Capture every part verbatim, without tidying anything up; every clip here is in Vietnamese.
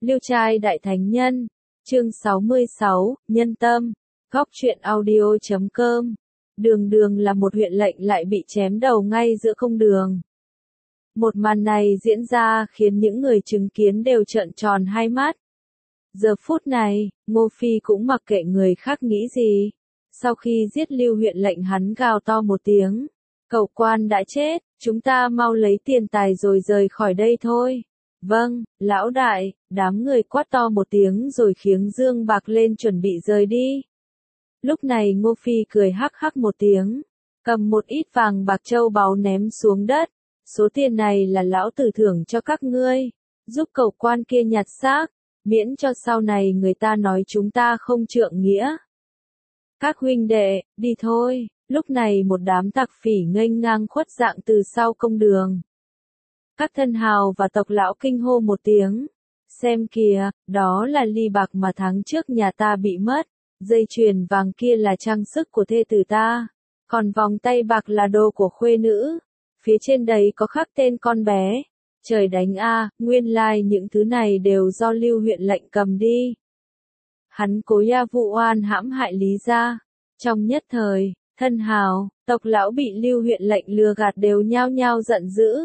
Liêu trai đại thánh nhân, chương sáu mươi sáu, nhân tâm, góc truyện audio chấm com. Đường Đường là một huyện lệnh lại bị chém đầu ngay giữa công đường. Một màn này diễn ra khiến những người chứng kiến đều trợn tròn hai mắt. Giờ phút này, Ngô Phi cũng mặc kệ người khác nghĩ gì. Sau khi giết Lưu huyện lệnh, hắn gào to một tiếng. Cậu quan đã chết, chúng ta mau lấy tiền tài rồi rời khỏi đây thôi. Vâng, lão đại, đám người quát to một tiếng rồi khiêng dương bạc lên chuẩn bị rời đi. Lúc này Ngô Phi cười hắc hắc một tiếng, cầm một ít vàng bạc châu báu ném xuống đất. Số tiền này là lão tử thưởng cho các ngươi, giúp cậu quan kia nhặt xác, miễn cho sau này người ta nói chúng ta không trượng nghĩa. Các huynh đệ, đi thôi. Lúc này một đám tặc phỉ nghênh ngang khuất dạng từ sau công đường. Các thân hào và tộc lão kinh hô một tiếng. Xem kìa, đó là ly bạc mà tháng trước nhà ta bị mất. Dây chuyền vàng kia là trang sức của thê tử ta. Còn vòng tay bạc là đồ của khuê nữ. Phía trên đấy có khắc tên con bé. Trời đánh a, nguyên lai like những thứ này đều do Lưu huyện lệnh cầm đi. Hắn cố ya vụ oan hãm hại Lý gia. Trong nhất thời, thân hào, tộc lão bị Lưu huyện lệnh lừa gạt đều nhao nhao giận dữ.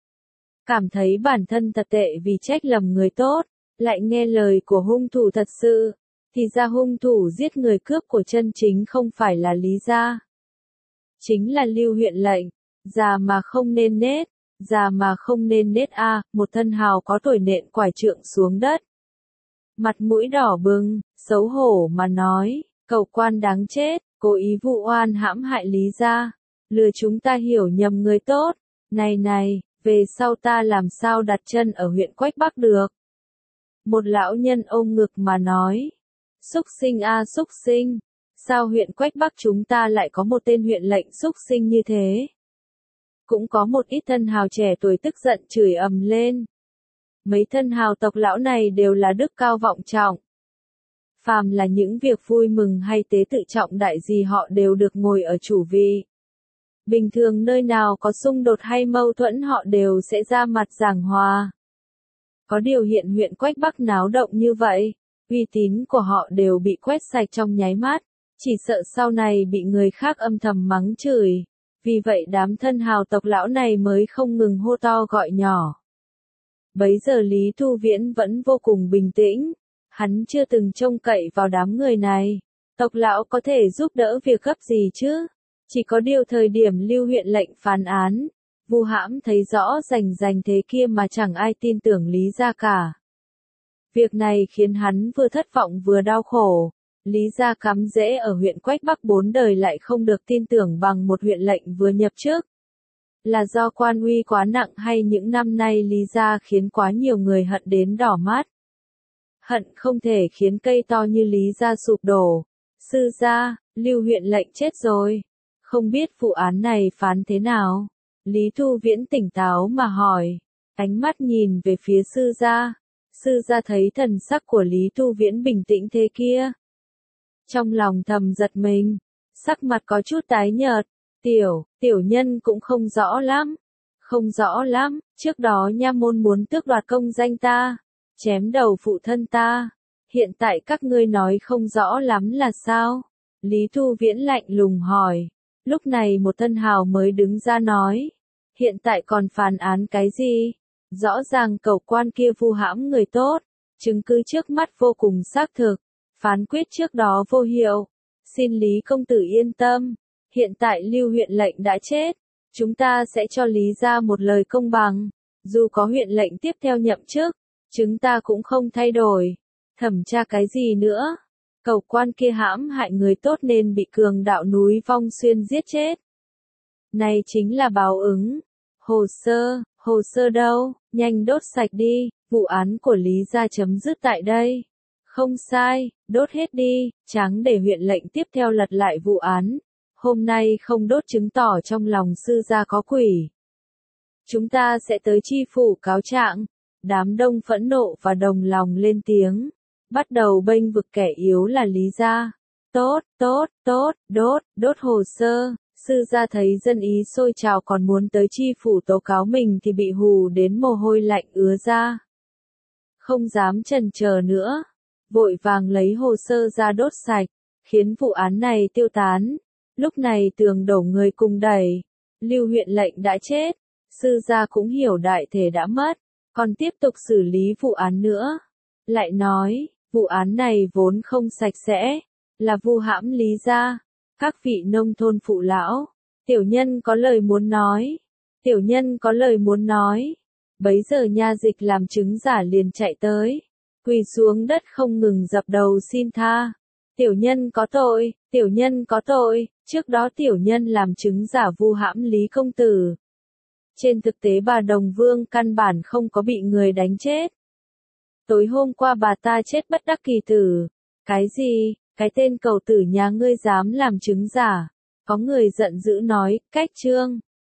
Cảm thấy bản thân thật tệ vì trách lầm người tốt, lại nghe lời của hung thủ thật sự, thì ra hung thủ giết người cướp của chân chính không phải là Lý gia. Chính là Lưu huyện lệnh, già mà không nên nết, già mà không nên nết a, à, một thân hào có tuổi nện quải trượng xuống đất. Mặt mũi đỏ bừng, xấu hổ mà nói, cậu quan đáng chết, cố ý vụ oan hãm hại Lý gia, lừa chúng ta hiểu nhầm người tốt, này này, về sau ta làm sao đặt chân ở huyện Quách Bắc được. Một lão nhân ôm ngực mà nói, xúc sinh a à, xúc sinh, sao huyện Quách Bắc chúng ta lại có một tên huyện lệnh xúc sinh như thế. Cũng có một ít thân hào trẻ tuổi tức giận chửi ầm lên. Mấy thân hào tộc lão này đều là đức cao vọng trọng. Phàm là những việc vui mừng hay tế tự trọng đại gì họ đều được ngồi ở chủ vị. Bình thường nơi nào có xung đột hay mâu thuẫn họ đều sẽ ra mặt giảng hòa. Có điều hiện huyện Quách Bắc náo động như vậy, uy tín của họ đều bị quét sạch trong nháy mắt, chỉ sợ sau này bị người khác âm thầm mắng chửi. Vì vậy đám thân hào tộc lão này mới không ngừng hô to gọi nhỏ. Bấy giờ Lý Thu Viễn vẫn vô cùng bình tĩnh. Hắn chưa từng trông cậy vào đám người này. Tộc lão có thể giúp đỡ việc gấp gì chứ? Chỉ có điều thời điểm Lưu huyện lệnh phán án, Vu Hãm thấy rõ rành rành thế kia mà chẳng ai tin tưởng Lý gia cả. Việc này khiến hắn vừa thất vọng vừa đau khổ. Lý gia cắm rễ ở huyện Quách Bắc bốn đời lại không được tin tưởng bằng một huyện lệnh vừa nhập chức. Là do quan uy quá nặng hay những năm nay Lý gia khiến quá nhiều người hận đến đỏ mắt. Hận không thể khiến cây to như Lý gia sụp đổ. Sư gia, Lưu huyện lệnh chết rồi. Không biết vụ án này phán thế nào? Lý Thu Viễn tỉnh táo mà hỏi. Ánh mắt nhìn về phía sư gia. Sư gia thấy thần sắc của Lý Thu Viễn bình tĩnh thế kia. Trong lòng thầm giật mình. Sắc mặt có chút tái nhợt. Tiểu, tiểu nhân cũng không rõ lắm. Không rõ lắm, trước đó nha môn muốn tước đoạt công danh ta. Chém đầu phụ thân ta. Hiện tại các ngươi nói không rõ lắm là sao? Lý Thu Viễn lạnh lùng hỏi. Lúc này một thân hào mới đứng ra nói. Hiện tại còn phán án cái gì? Rõ ràng cậu quan kia vu hãm người tốt. Chứng cứ trước mắt vô cùng xác thực. Phán quyết trước đó vô hiệu. Xin Lý công tử yên tâm. Hiện tại Lưu huyện lệnh đã chết. Chúng ta sẽ cho Lý gia một lời công bằng. Dù có huyện lệnh tiếp theo nhậm chức, chúng ta cũng không thay đổi. Thẩm tra cái gì nữa? Cậu quan kia hãm hại người tốt nên bị cường đạo núi Vong Xuyên giết chết. Này chính là báo ứng. Hồ sơ, hồ sơ đâu? Nhanh đốt sạch đi. Vụ án của Lý gia chấm dứt tại đây. Không sai, đốt hết đi, tráng để huyện lệnh tiếp theo lật lại vụ án. Hôm nay không đốt chứng tỏ trong lòng sư gia có quỷ. Chúng ta sẽ tới chi phủ cáo trạng. Đám đông phẫn nộ và đồng lòng lên tiếng. Bắt đầu bênh vực kẻ yếu là Lý gia. Tốt, tốt, tốt, đốt, đốt hồ sơ. Sư gia thấy dân ý sôi trào còn muốn tới chi phủ tố cáo mình thì bị hù đến mồ hôi lạnh ứa ra. không dám chần chờ nữa, vội vàng lấy hồ sơ ra đốt sạch, khiến vụ án này tiêu tán. Lúc này tường đổ người cùng đẩy, Lưu huyện lệnh đã chết, sư gia cũng hiểu đại thể đã mất, còn tiếp tục xử lý vụ án nữa. Lại nói, vụ án này vốn không sạch sẽ, là vu hãm Lý gia. Các vị nông thôn phụ lão, tiểu nhân có lời muốn nói, tiểu nhân có lời muốn nói. Bấy giờ nha dịch làm chứng giả liền chạy tới, quỳ xuống đất không ngừng dập đầu xin tha. Tiểu nhân có tội, tiểu nhân có tội, trước đó tiểu nhân làm chứng giả vu hãm Lý công tử. Trên thực tế bà Đồng Vương căn bản không có bị người đánh chết. Tối hôm qua bà ta chết bất đắc kỳ tử. Cái gì, cái tên cầu tử nhà ngươi dám làm chứng giả? Có người giận dữ nói, cách trương.